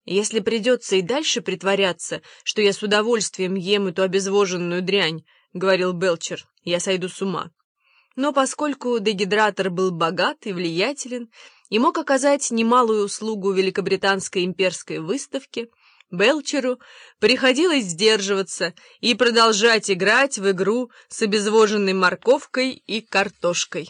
Если придется и дальше притворяться, что я с удовольствием ем эту обезвоженную дрянь, — говорил Белчер, — я сойду с ума. Но поскольку дегидратор был богат и влиятелен и мог оказать немалую услугу Великобританской имперской выставке, Белчеру приходилось сдерживаться и продолжать играть в игру с обезвоженной морковкой и картошкой.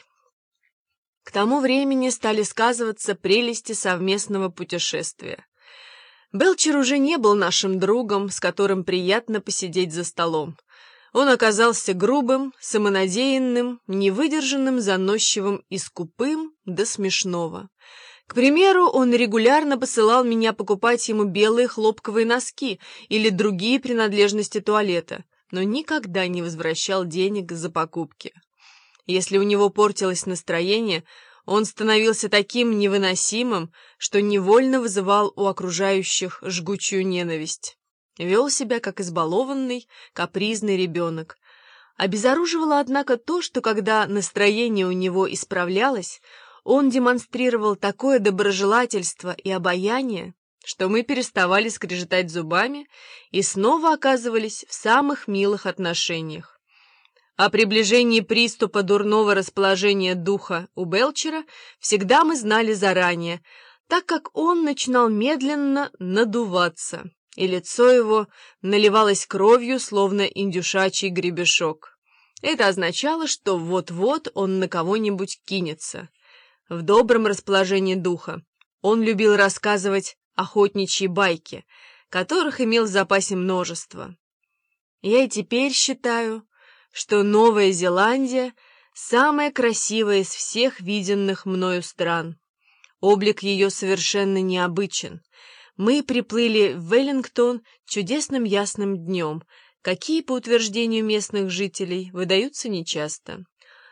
К тому времени стали сказываться прелести совместного путешествия. Белчер уже не был нашим другом, с которым приятно посидеть за столом. Он оказался грубым, самонадеянным, невыдержанным, заносчивым и скупым до смешного. К примеру, он регулярно посылал меня покупать ему белые хлопковые носки или другие принадлежности туалета, но никогда не возвращал денег за покупки. Если у него портилось настроение, он становился таким невыносимым, что невольно вызывал у окружающих жгучую ненависть. Вел себя как избалованный, капризный ребенок. Обезоруживало, однако, то, что когда настроение у него исправлялось, он демонстрировал такое доброжелательство и обаяние, что мы переставали скрежетать зубами и снова оказывались в самых милых отношениях. О приближении приступа дурного расположения духа у Белчера всегда мы знали заранее, так как он начинал медленно надуваться, и лицо его наливалось кровью, словно индюшачий гребешок. Это означало, что вот-вот он на кого-нибудь кинется. В добром расположении духа он любил рассказывать охотничьи байки, которых имел в запасе множество. Я и теперь считаю, что Новая Зеландия самая красивая из всех виденных мною стран. Облик ее совершенно необычен. Мы приплыли в Веллингтон чудесным ясным днем, какие, по утверждению местных жителей, выдаются нечасто.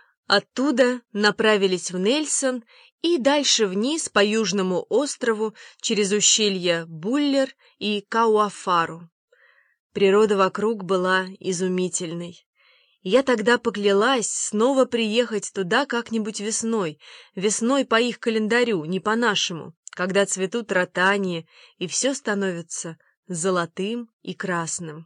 Оттуда направились в Нельсон и дальше вниз по Южному острову через ущелья Буллер и Кауафару. Природа вокруг была изумительной. Я тогда поклялась снова приехать туда как-нибудь весной по их календарю, не по нашему, когда цветут ротании, и все становится золотым и красным.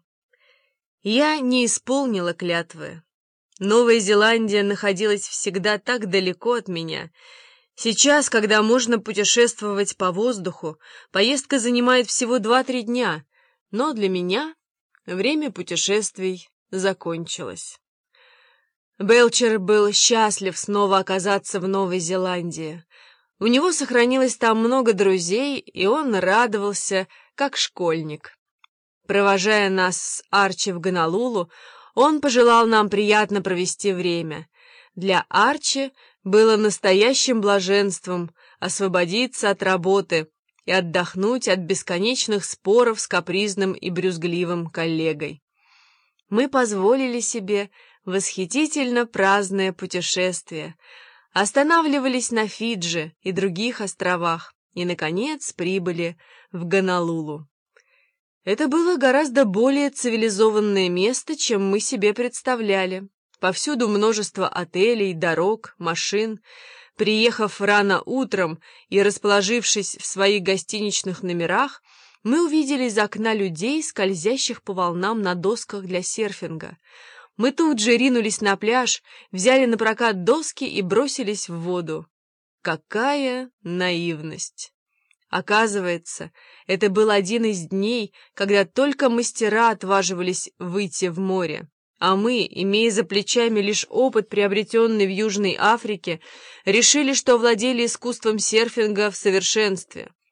Я не исполнила клятвы. Новая Зеландия находилась всегда так далеко от меня. Сейчас, когда можно путешествовать по воздуху, поездка занимает всего 2-3 дня, но для меня время путешествий закончилось. Белчер был счастлив снова оказаться в Новой Зеландии. У него сохранилось там много друзей, и он радовался, как школьник. Провожая нас с Арчи в Гонолулу, он пожелал нам приятно провести время. Для Арчи было настоящим блаженством освободиться от работы и отдохнуть от бесконечных споров с капризным и брюзгливым коллегой. Мы позволили себе восхитительно праздное путешествие, останавливались на Фиджи и других островах и, наконец, прибыли в Гонолулу. Это было гораздо более цивилизованное место, чем мы себе представляли. Повсюду множество отелей, дорог, машин. Приехав рано утром и расположившись в своих гостиничных номерах, мы увидели из окна людей, скользящих по волнам на досках для серфинга. Мы тут же ринулись на пляж, взяли на прокат доски и бросились в воду. Какая наивность! Оказывается, это был один из дней, когда только мастера отваживались выйти в море, а мы, имея за плечами лишь опыт, приобретенный в Южной Африке, решили, что владели искусством серфинга в совершенстве.